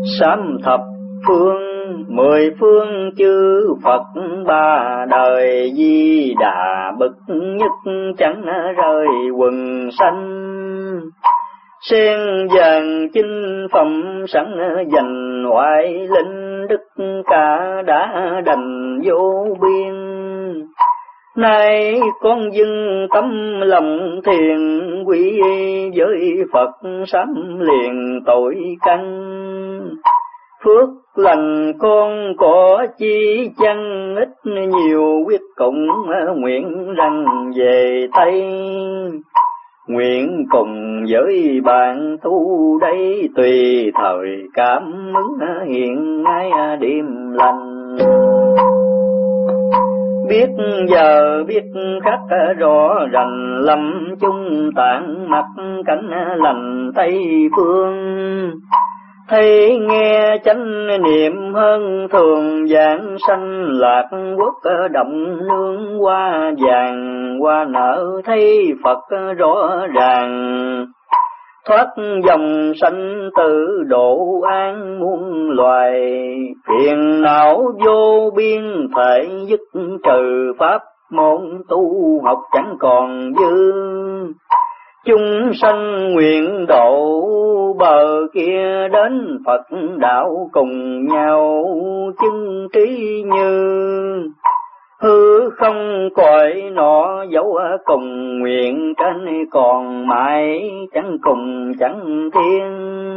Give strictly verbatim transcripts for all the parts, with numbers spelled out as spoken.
sám thập phương, mười phương chư Phật ba đời, Di Đà bậc nhất chẳng rơi quần sanh. Sen vàng chinh phẩm sẵn dành, hoại linh đức cả đã đành vô biên. Nay con dưng tấm lòng thiền, quy với Phật sám liền tội căn. Phước lành con có chi chăng, ít nhiều quyết cùng nguyện rằng về Tây. Nguyện cùng với bạn tu đây, tùy thời cảm ứng hiện ngay đêm lành. Biết giờ biết khắc rõ rành, lâm chung tạng mặt cảnh lành Tây phương. Thấy nghe chánh niệm hơn thường, giảng sanh lạc quốc động nương hoa vàng. Hoa nở thấy Phật rõ ràng, thoát dòng sanh tử độ an muôn loài. Phiền não vô biên thể dứt trừ, pháp môn tu học chẳng còn dư. Chúng sanh nguyện độ bờ kia, đến Phật đạo cùng nhau chứng trí như. Hư không cõi nọ dấu cùng nguyện, trên còn mãi chẳng cùng chẳng thiên.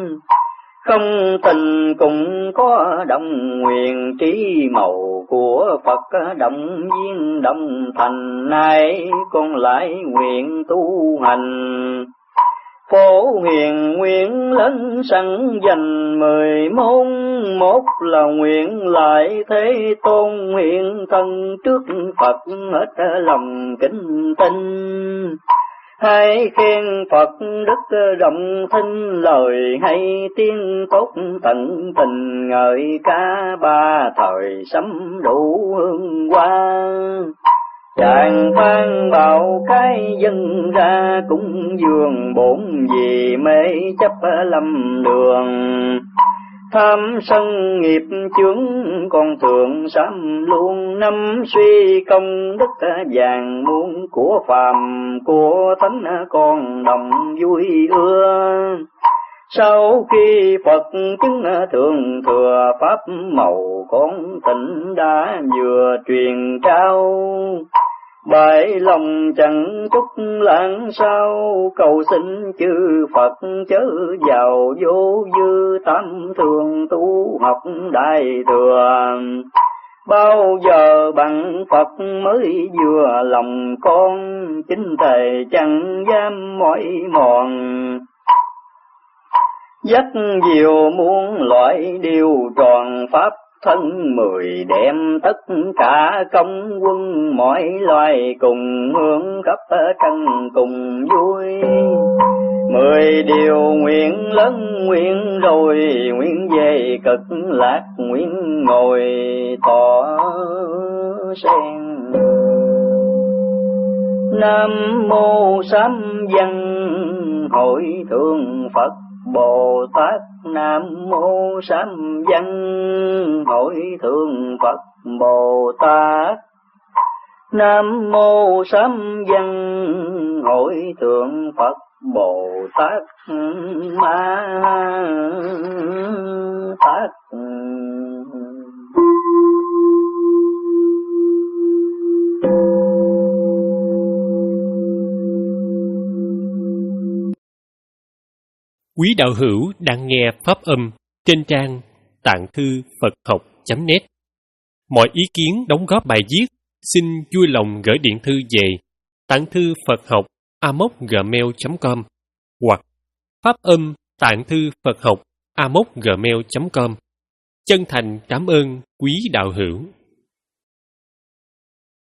Không tình cũng có động nguyện, trí màu của Phật động viên động thành. Nay con lại nguyện tu hành, phổ hiền nguyện lớn sẵn dành mười môn. Một là nguyện lại thế tôn, hiện thân trước Phật hết lòng kính tinh. Hai khen Phật đức rộng thinh, lời hay tiếng tốt tận tình. Ngợi ca ba thời sắm đủ hương hoa, chàng phan bảo cái dân ra cũng dường. Bổn vì mê chấp lâm đường, tham sân nghiệp chướng con thường sám luôn. Năm suy công đức vàng muôn, của phàm của thánh con đồng vui ưa. Sau khi Phật chứng thượng thừa, pháp màu con tỉnh đã vừa truyền trao. Bại lòng chẳng chút lãng sao, cầu xin chư Phật chớ vào vô dư. Tam thường tu học đại thừa, bao giờ bằng Phật mới vừa lòng con. Chính thầy chẳng dám mỏi mòn, dắt diều muôn loại điều tròn. Pháp thân mười đem tất cả công quân, mọi loài cùng hưởng khắp trần cùng vui. Mười điều nguyện lớn nguyện rồi, nguyện về cực lạc, nguyện ngồi tỏ sen. Nam mô Sám Văn Hội Thượng Phật Bồ Tát. Nam mô Sám Văn Hội Thượng Phật Bồ Tát. Nam mô Sám Văn Hội Thượng Phật Bồ Tát Ma Tát. Quý đạo hữu đang nghe pháp âm trên trang tạng thư Phật học chấm net. Mọi ý kiến đóng góp bài viết xin vui lòng gửi điện thư về tạng thư Phật học a m o c gmail chấm com hoặc pháp âm tạng thư Phật học a m o c gmail chấm com. Chân thành cảm ơn quý đạo hữu.